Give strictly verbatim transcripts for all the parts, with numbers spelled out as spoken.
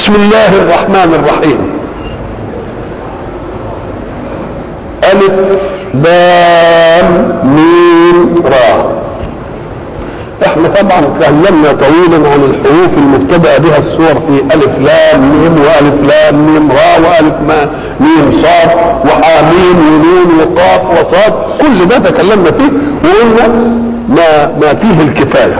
بسم الله الرحمن الرحيم. ألف لام ميم را. احنا طبعا تكلمنا طويلا عن الحروف المبتدأ بها السور في ألف لام ميم وألف لام ميم را وألف ميم صاد وحاميم ونون وقاف وصاد، كل ده تكلمنا فيه وقلنا ما ما فيه الكفاية.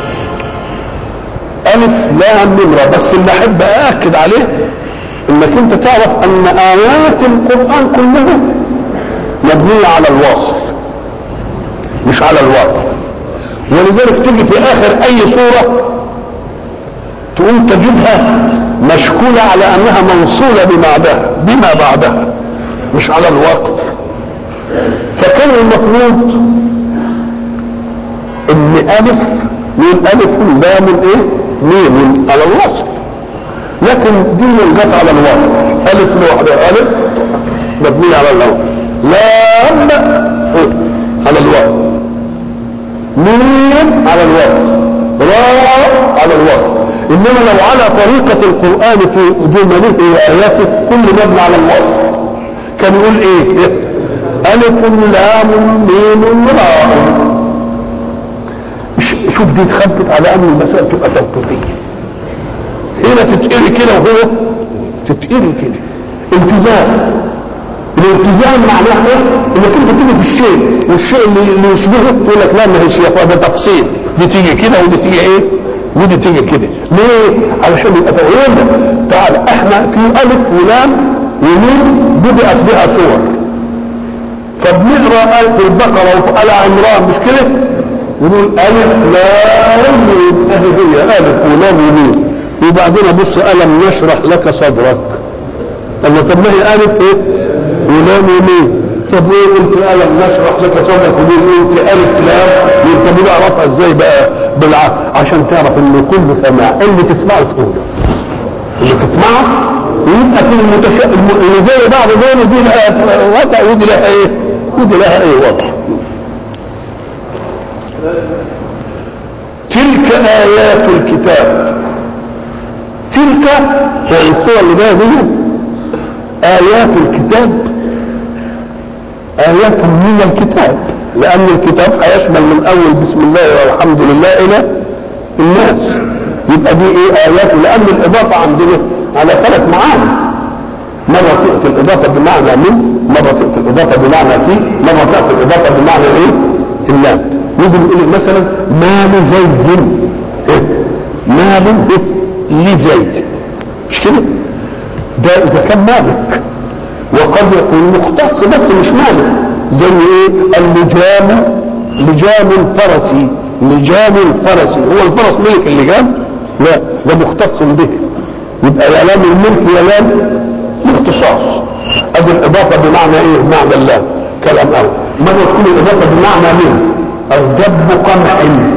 ألف لام ميم را، بس اللي أحب أأكد عليه إنك أنت تعرف أن آيات القرآن كلها مبنية على الوصل مش على الوقف، ولذلك تيجي في آخر أي سورة تقوم تجدها مشكولة على أنها موصولة بما بعدها بما بعدها مش على الوقف. فكان المفروض إن ألف من ألف لام إيه ميم على الوصل، لكن دي جت على الوقف. ألف لوحدها ألف مبنية على الوقف، لام على الوقف، ميم على الوقف، راء على الوقف. انما لو على طريقة القرآن في جمله وآياته كل مبني على الوقف كان يقول ايه؟ ألف لام ميم راء. شوف دي اتخفت على ان المسألة تبقى توقيفية، هنا تتقري كده وهنا تتقري كده. التزام، الالتزام معناه ايه؟ انك انت تيجي في الشيء والشيء اللي, اللي يشبهه تقول لك لا ما هيش يا ده تفصيل، دي تيجي كده ودي تيجي ايه؟ ودي تيجي كده. ليه؟ علشان يبقى تقولنا تعالى احنا في الف ولام وميم بدأت بها صور، فبنقرا آية في البقرة وفي آل عمران مش كده؟ ونقول الف لام ميم، اهي هي الف ولام وميم، وبعدين ابص الم نشرح لك صدرك. الله، طب ما هي الف ايه؟ ولام وميم. طب ايه قلت الم نشرح لك صدرك ومين قلت الف لام؟ انت بتعرفها ازاي بقى؟ بالعقل، عشان تعرف ان كل سماع اللي تسمعه تقوله، اللي تسمعه ويبقى في المتشا اللي زي بعض دول دي لها وضع ودي لها ايه؟ ودي لها ايه وضع. تلك ايات الكتاب. تلك يعني الصور اللي جايه دي آيات الكتاب، آيات من الكتاب، لأن الكتاب هيشمل من أول بسم الله والحمد لله إلى الناس. يبقى دي إيه آيات؟ لأن الإضافة عندنا على ثلاث معاني، مرة تأتي الإضافة بمعنى من، مرة تأتي الإضافة بمعنى في، مرة تأتي الإضافة بمعنى إيه؟ اللام. نيجي نقول مثلا مال زيد، إيه؟ مال إيه؟ لزيد، مش كده؟ ده إذا كان مالك، وقد يكون مختص بس مش مالك، زي ايه؟ اللجام، لجام الفرسي، لجام الفرسي، هو الفرس ملك اللجام؟ لا، ده مختص به. يبقى يا لام الملك يا لام الاختصاص. ادي الاضافه بمعنى ايه؟ بمعنى الله، كلام اول. مره تكون الاضافه بمعنى من، الضب قمح،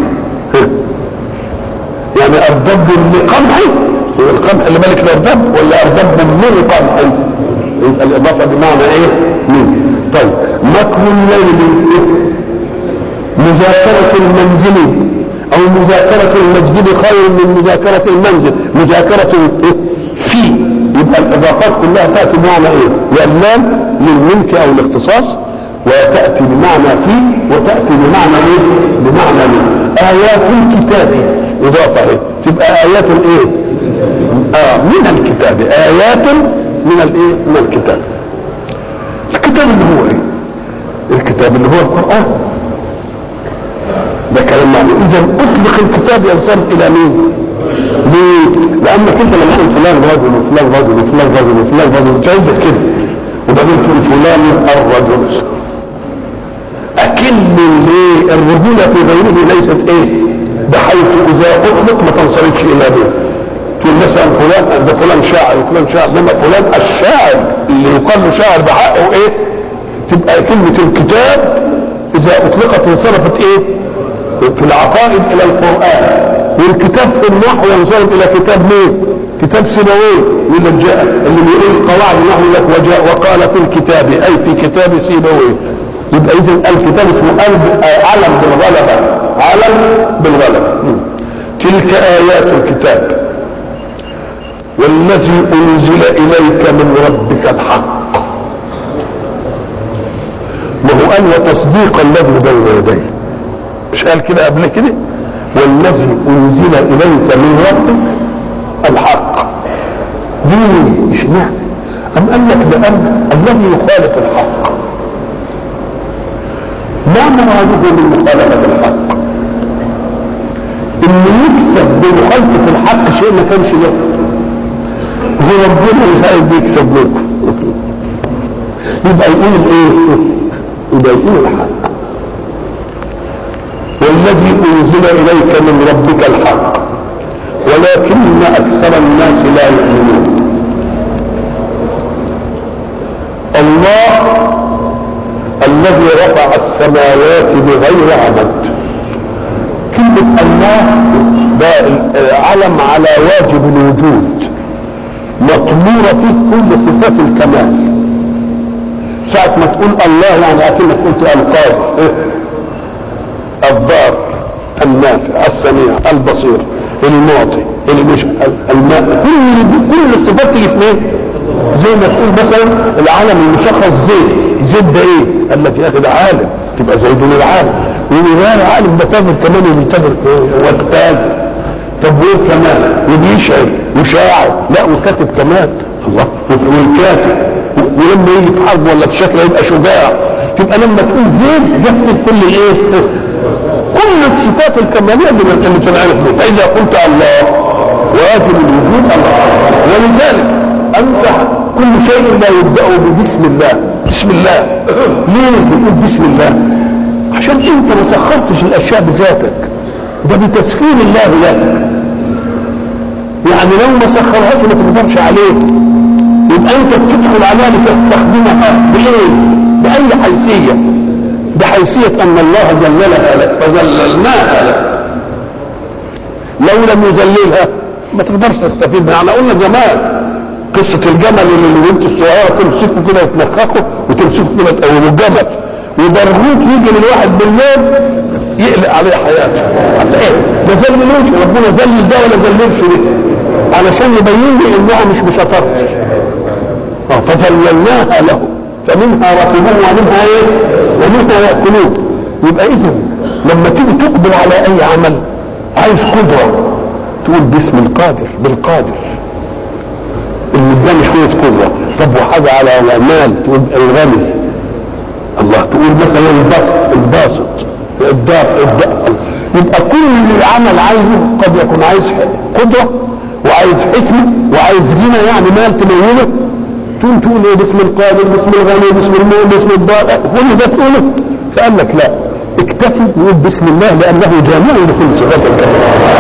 يعني الضب لقمح، هو القمح اللي ملك الضب ولا الضب من قمح؟ يبقى الاضافه بمعنى ايه؟ من. طيب مكر الليل، مذاكره المنزل او مذاكره المسجد خير من مذاكره المنزل، مذاكره في. يبقى الاضافات كلها تاتي بمعنى ايه؟ يا اللام للملك او الاختصاص، وتاتي بمعنى في، وتاتي بمعنى ايه؟ بمعنى من. ايات الكتاب اضافه ايه؟ تبقى ايات الايه؟ اه من الكتاب، ايات من الايه؟ من الكتاب. الكتاب اللي هو ايه؟ الكتاب اللي هو القرآن. ده كلام معنى. اذا اطلق الكتاب ينصرف الى مين؟ ليه؟ لانك انت لما تقول فلان رجل وفلان رجل وفلان رجل وفلان رجل تعدت كده، وبعدين تقول فلان الرجل، اكن ليه؟ الرجولة في غيره ليست ايه؟ بحيث اذا اطلق ما تنصرفش الى به. تقول مثلا فلان ده فلان شاعر وفلان شاعر، لما فلان الشاعر اللي يقال له شاعر بحقه ايه؟ تبقى كلمة الكتاب اذا اطلقت انصرفت ايه؟ في العقائد الى القرآن، والكتاب في النحو ينصرف الى كتاب مين؟ كتاب سيبويه. واللي جاء اللي بيقول قواعد النحو لك وجاء وقال في الكتاب اي في كتاب سيبويه. يبقى اذا الكتاب اسمه علم بالغلبة، علم بالغلبة. تلك ايات الكتاب. والذي انزل اليك من ربك الحق. ما هو قال وتصديق الذي بين يديه، مش قال كده قبل كده؟ والذي انزل اليك من ربك الحق. ليه اشمعنى؟ ام قال لك لان الذي يخالف الحق ما مراده من مخالفه الحق؟ ان يكسب بمخالفه الحق شيء ما كانش له. هو ربنا مش عايز يكسب لكم يبقى يقول ايه؟ يبقى يقول الحق. والذي انزل اليك من ربك الحق ولكن اكثر الناس لا يؤمنون. الله الذي رفع السماوات بغير عمد. كلمة الله ده علم على واجب الوجود، مطمورة فيه كل صفات الكمال. ساعة ما تقول الله يعني اكنك قلت القادر، الضار، النافع، السميع، البصير، المعطي، المش... الماء، كل كل الصفات تيجي في مين؟ زي ما تقول مثلا العالم المشخص زيد. زيد ده ايه؟ قال لك يا اخي ده عالم، تبقى زيد العالم. وغير عالم ده تاجر كمان، وبيتاجر وتاجر. طب وايه كمان؟ وبيشعر وشاعر، لا وكاتب كمان. الله، والكاتب ولما يجي في حرب ولا في شكل يبقى شجاع. تبقى لما تقول زيد جت كل ايه؟ كل الصفات الكماليه اللي اللي تنعرف بها. فاذا قلت الله واجب الوجود الله. ولذلك انت كل شيء لا يبدا ببسم الله. بسم الله ليه بتقول بسم الله؟ عشان انت ما سخرتش الاشياء بذاتك، ده بتسخير الله لك. يعني لو ما سخرهاش ما تقدرش عليه، يبقى انت بتدخل عليها لتستخدمها بايه؟ باي حيثيه؟ بحيثيه ان الله ذللها لك فذللناها لك. لو لم يذللها ما تقدرش تستفيد منها. احنا قلنا زمان قصه الجمل اللي البنت الصغيره تمسكه كده وتنخخه وتمسكه كده تقومه الجمل، وبرغوث يجي للواحد بالليل يقلق عليه حياته. على ايه؟ ما ذللوش ربنا، ذلل ده ولا ذللش ده؟ علشان يبين لي انها مش بشطارتي. اه فذللناها له فمنها ركبوه ومنها ايه؟ ومنها ياكلون. يبقى اذا لما تيجي تقبل على اي عمل عايز قدره، تقول باسم القادر، بالقادر اللي اداني شويه قدره. طب وحاجه على مال تقول الغني. الله، تقول مثلا البسط، الباسط، الدار، الدار. يبقى كل عمل عايزه قد يكون عايز قدره وعايز حكمه وعايز غنى، يعني مال تموله. تقول تقول ايه؟ باسم القادر، باسم الغني، باسم المؤمن، باسم الدار، كل ده تقوله. فقال لك لا، اكتفي وقول بسم الله لانه جامع لكل صفات الكمال.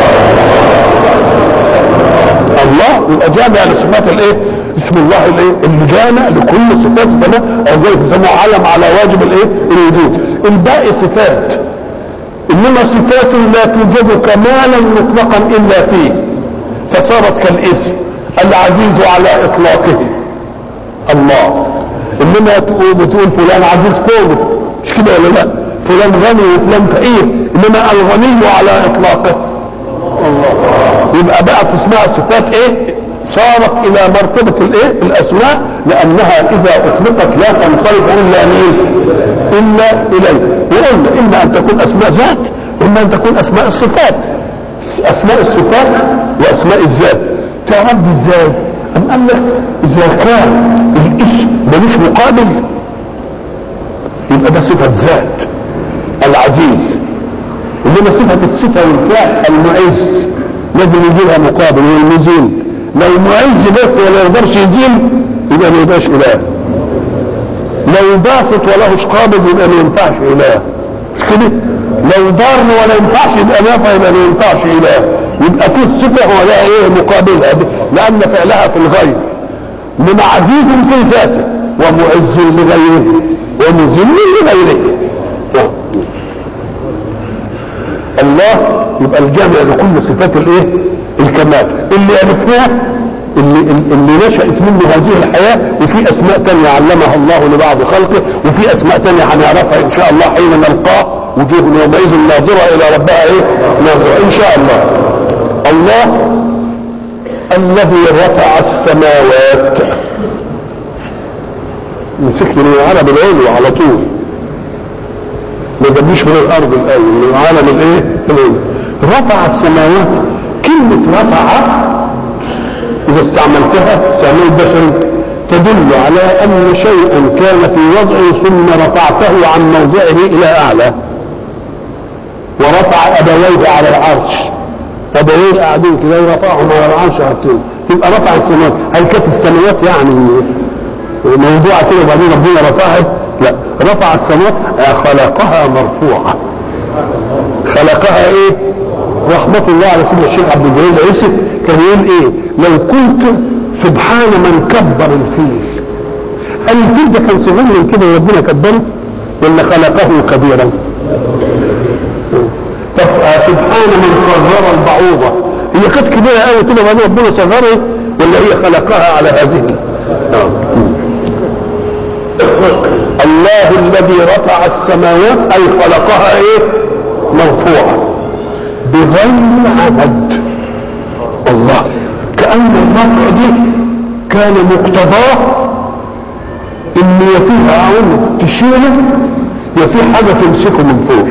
الله يبقى جامع لصفات الايه؟ اسم الله الايه؟ اللي جامع لكل صفات الكمال، او زي يسموه علم على واجب الايه؟ الوجود. الباقي صفات، انما صفات لا توجد كمالا مطلقا الا فيه، فصارت كالاسم العزيز على اطلاقه الله. انما تقول فلان عزيز قومه، مش كده ولا لا؟ فلان غني وفلان فقير، انما الغني على اطلاقه الله. يبقى بقى اسمها صفات ايه؟ صارت الى مرتبه الايه؟ الاسماء، لانها اذا اطلقت لا تنصرف الا مين؟ الا اليه. وقلنا اما ان تكون اسماء ذات واما ان تكون اسماء الصفات. اسماء الصفات واسماء الذات تعرف دي ازاي؟ ام قال لك اذا كان الاسم ملوش مقابل يبقى ده صفه ذات العزيز، انما صفه الصفه والفعل المعز لازم يجي لها مقابل والمزيل. لو معز بس ولا يقدرش يزيل يبقى ما يبقاش اله. لو باسط ولهش قابض يبقى ما ينفعش اله، مش كده؟ لو ضار ولا ينفعش يبقى نافع، يبقى ما ينفعش اله. يبقى في صفه ولا ايه مقابلها، لان فعلها في الغير. من عزيز في ذاته ومعز لغيره ومذل لغيره. الله يبقى الجامع لكل صفات الايه؟ الكمال اللي عرفناه، اللي, اللي نشأت منه هذه الحياة. وفي اسماء تانية علمها الله لبعض خلقه، وفي اسماء تانية هنعرفها ان شاء الله حين نلقاه. وجوه يومئذ ناظرة الى ربها ايه؟ ناظرة ان شاء الله. الله الذي رفع السماوات، مسكني من العالم العلوي على طول، ما جابليش من الارض الاول، من العالم الايه العلوي. رفع السماوات، كلمه رفع اذا استعملتها استعمال بشري تدل على ان شيئا كان في وضعه ثم رفعته عن موضعه الى اعلى. ورفع ابويه على العرش، ابويه قاعدين كده ورفعهم على العرش حاطين، يبقى رفع السماوات. هل كانت السماوات يعني موضوعه كده وبعدين ربنا رفعها؟ لا، رفع السماوات خلقها مرفوعه. خلقها ايه؟ رحمه الله على سيدنا الشيخ عبد الجليل العيسي كان يقول ايه؟ لو كنت سبحان من كبر الفيل، الفيل ده كان صغير من كده وربنا كبره ولا خلقه كبيرا؟ سبحان من صغر البعوضه، هي كانت كبيره قوي كده وبعدين ربنا صغرها ولا هي خلقها على هذه؟ الله الذي رفع السماوات اي خلقها ايه؟ مرفوعه بغير عمد. الله، كأن الرفع دي كان مقتضاه ان يفيها عمد تشيله وفي حاجه تمسكه من فوق.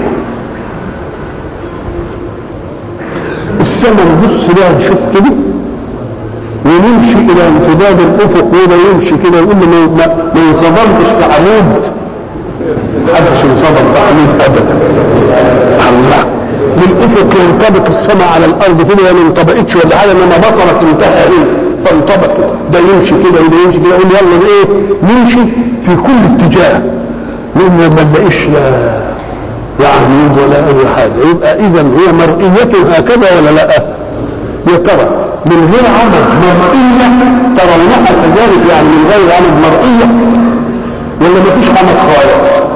السماء نبص لها نشوف كده ونمشي الى امتداد الافق وده يمشي كده يقول لي ما, ما ينصدمتش في عمود، محدش ينصدم في عمود ابدا. الله، بالافق ينطبق السماء على الارض كده، ما انطبقتش ولا حاجه، انما بصرك انتهى ايه فانطبق. ده يمشي كده وده يمشي كده، يقول يلا ايه نمشي في كل اتجاه، لان ما نلاقيش لا لا عمود ولا اي حاجه. يبقى اذا هي مرئيه هكذا ولا لا؟ يا ترى من غير عمد مرئيه ترونها كذلك، يعني من غير عمد مرئيه ولا ما فيش عمد خالص؟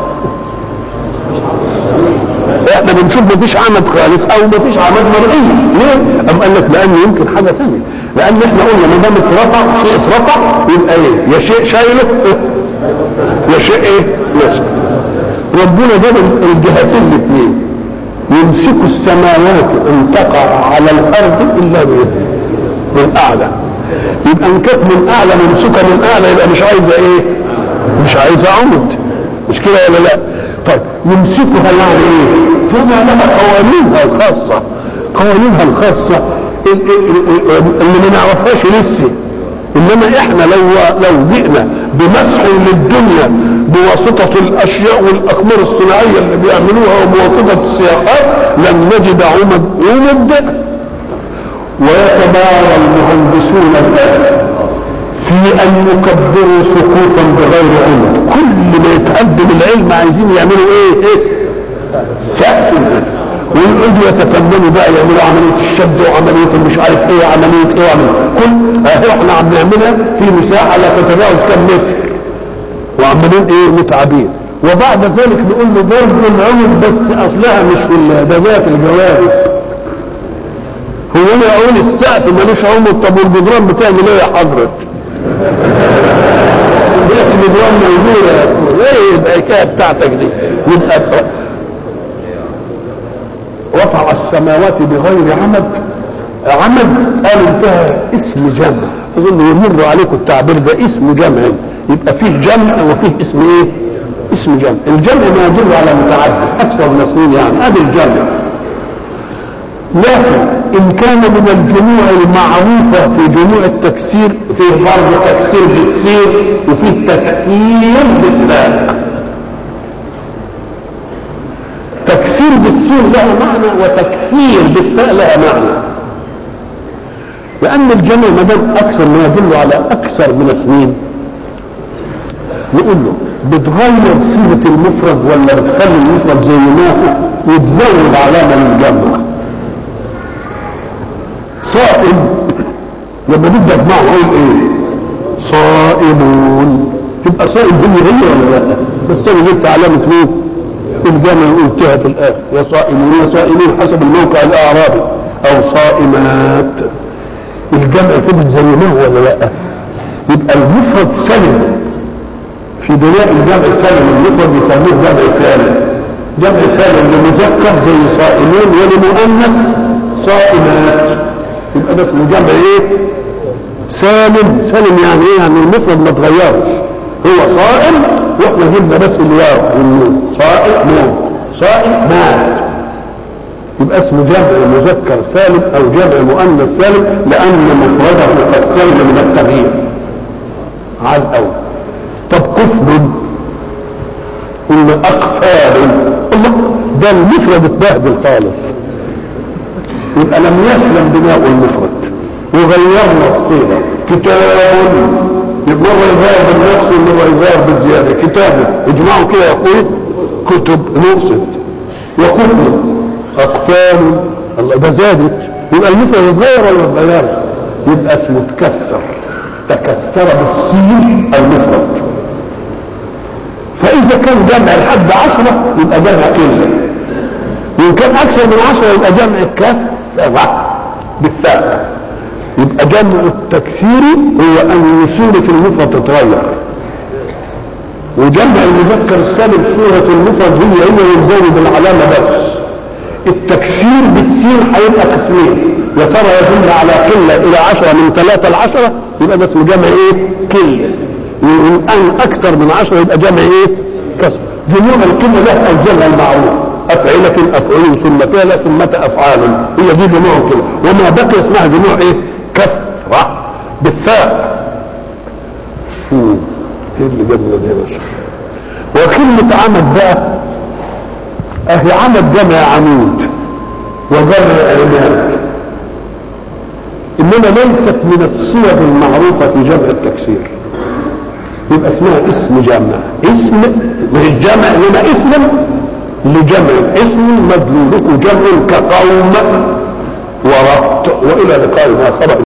احنا بنشوف ما فيش عمد خالص او ما فيش عمد مرئي. ليه؟ ام قال لك لان يمكن حاجه ثانيه، لان احنا قلنا ما دام اترفع شيء اترفع يبقى ايه؟ يا شيء شايله يا شيء ايه؟ ماسك. ربنا جاب الجهتين الاثنين، يمسك السماوات ان تقع على الارض الا باذنه من اعلى. يبقى ان كانت من اعلى ممسوكه من اعلى يبقى مش عايزه ايه؟ مش عايزه عمد، مش كده ولا لا؟ طيب يمسكها يعني ايه؟ فما لها قوانينها الخاصه، قوانينها الخاصه اللي ما نعرفهاش لسه. انما احنا لو لو جئنا بمسح للدنيا بواسطه الاشياء والاقمار الصناعيه اللي بيعملوها وبواسطه السياحات لن نجد عمد يمد. ويتبارى المهندسون الان في ان يكبروا سقوطا بغير عمد. كل ما يتقدم العلم عايزين يعملوا ايه؟ ايه؟ سقف، ويقعدوا يتفننوا بقى يعملوا عمليه الشد وعمليه مش عارف ايه عمليه ايه وعمليه كل اهي احنا عم نعملها في مساحه لا تتجاوز كم متر وعمالين ايه متعبين. وبعد ذلك نقول له برضه العمد بس اصلها مش في ده في الجواز. هو انا اقول السقف مالوش عمد، طب والجدران بتعمل ايه يا حضرتك؟ دلوقتي الجدران موجوده ايه يبقى الحكايه بتاعتك دي؟ يبقى رفع السماوات بغير عمد. عمد قالوا فيها اسم جمع، اظن يمر عليكم التعبير ده، اسم جمع، يبقى فيه جمع وفيه اسم ايه؟ اسم جمع. الجمع ما يدل على متعدد اكثر من اثنين، يعني ادي الجمع. لكن ان كان من الجموع المعروفه في جموع التكسير، فيه برضه تكسير بالسين وفيه تكثير بالتاء. تكسير بالسين لها معنى وتكثير بالتاء لها معنى، لأن الجمع ما دام أكثر ما يدل على أكثر من اثنين نقول له بتغير صيغة المفرد ولا بتخلي المفرد زي ما هو وتزود علامة للجمع. صائم لما نبدأ معه نقول إيه؟ صائمون، تبقى صائم هي هي ولا لا؟ بس أنا جبت علامة مين؟ الجمع قلتها في الآخر، يا صائمون يا صائمين حسب الموقع الأعرابي، أو صائمات. الجمع فضل زي ما هو ولا لا؟ يبقى المفرد سلم في بناء الجمع سلم، المفرد يسموه جمع سالم. جمع سالم لمذكر زي صائمون ولمؤنث صائمات، يبقى ده اسمه جمع ايه؟ سالم. سالم يعني ايه؟ يعني المفرد ما اتغيرش، هو صائم واحنا جبنا بس الواو والنون، صائم نون، صائم مات، يبقى اسمه جمع مذكر سالم او جمع مؤنث سالم لان مفرده قد سلم من التغيير على الاول. طب كفر قلنا اقفال، الله ده المفرد اتبهدل خالص، يبقى لم يسلم بناء المفرد وغيرنا الصيغه. كتاب يبقى هو يظهر بالنقص اللي هو يظهر بالزياده، كتاب اجمعوا كده يا اخوي، كتب نقصت، وكفر اقفال الله ده زادت، يبقى المفرد يتغير ولا ما يتغيرش؟ يبقى اسمه تكسر، تكسر بالسين المفرد. فاذا كان جمع لحد عشرة يبقى جمع قله، وان كان اكثر من عشرة يبقى جمع كثرة بالثاء. يبقى جمع التكسير هو ان يصير المفرد تتغير، وجمع المذكر السالم صورة المفرد هي هي يزود بالعلامة بس. التكسير بالسين هيبقى قسمين، يا ترى يدل على قله الى عشرة من ثلاثة لعشرة يبقى ده اسمه جمع ايه؟ قله. ان اكثر من عشرة يبقى جمع ايه؟ كسر. جموع القله لها الجمع المعروف، افعله افعل ثم فعل ثم افعال، هي دي جموع القله، وما بقي اسمها جموع ايه؟ كثره بالثاء. ايه اللي جابنا ده يا باشا؟ وكلمه عمد بقى اهي عمد جمع عمود وجمع عماد، انما ليست من الصور المعروفه في جمع التكسير، يبقى اسمها اسم جمع، اسم مش جمع انما اسم لجمع، اسم مدلوله جمع كقوم وربط. والى لقاء اخر.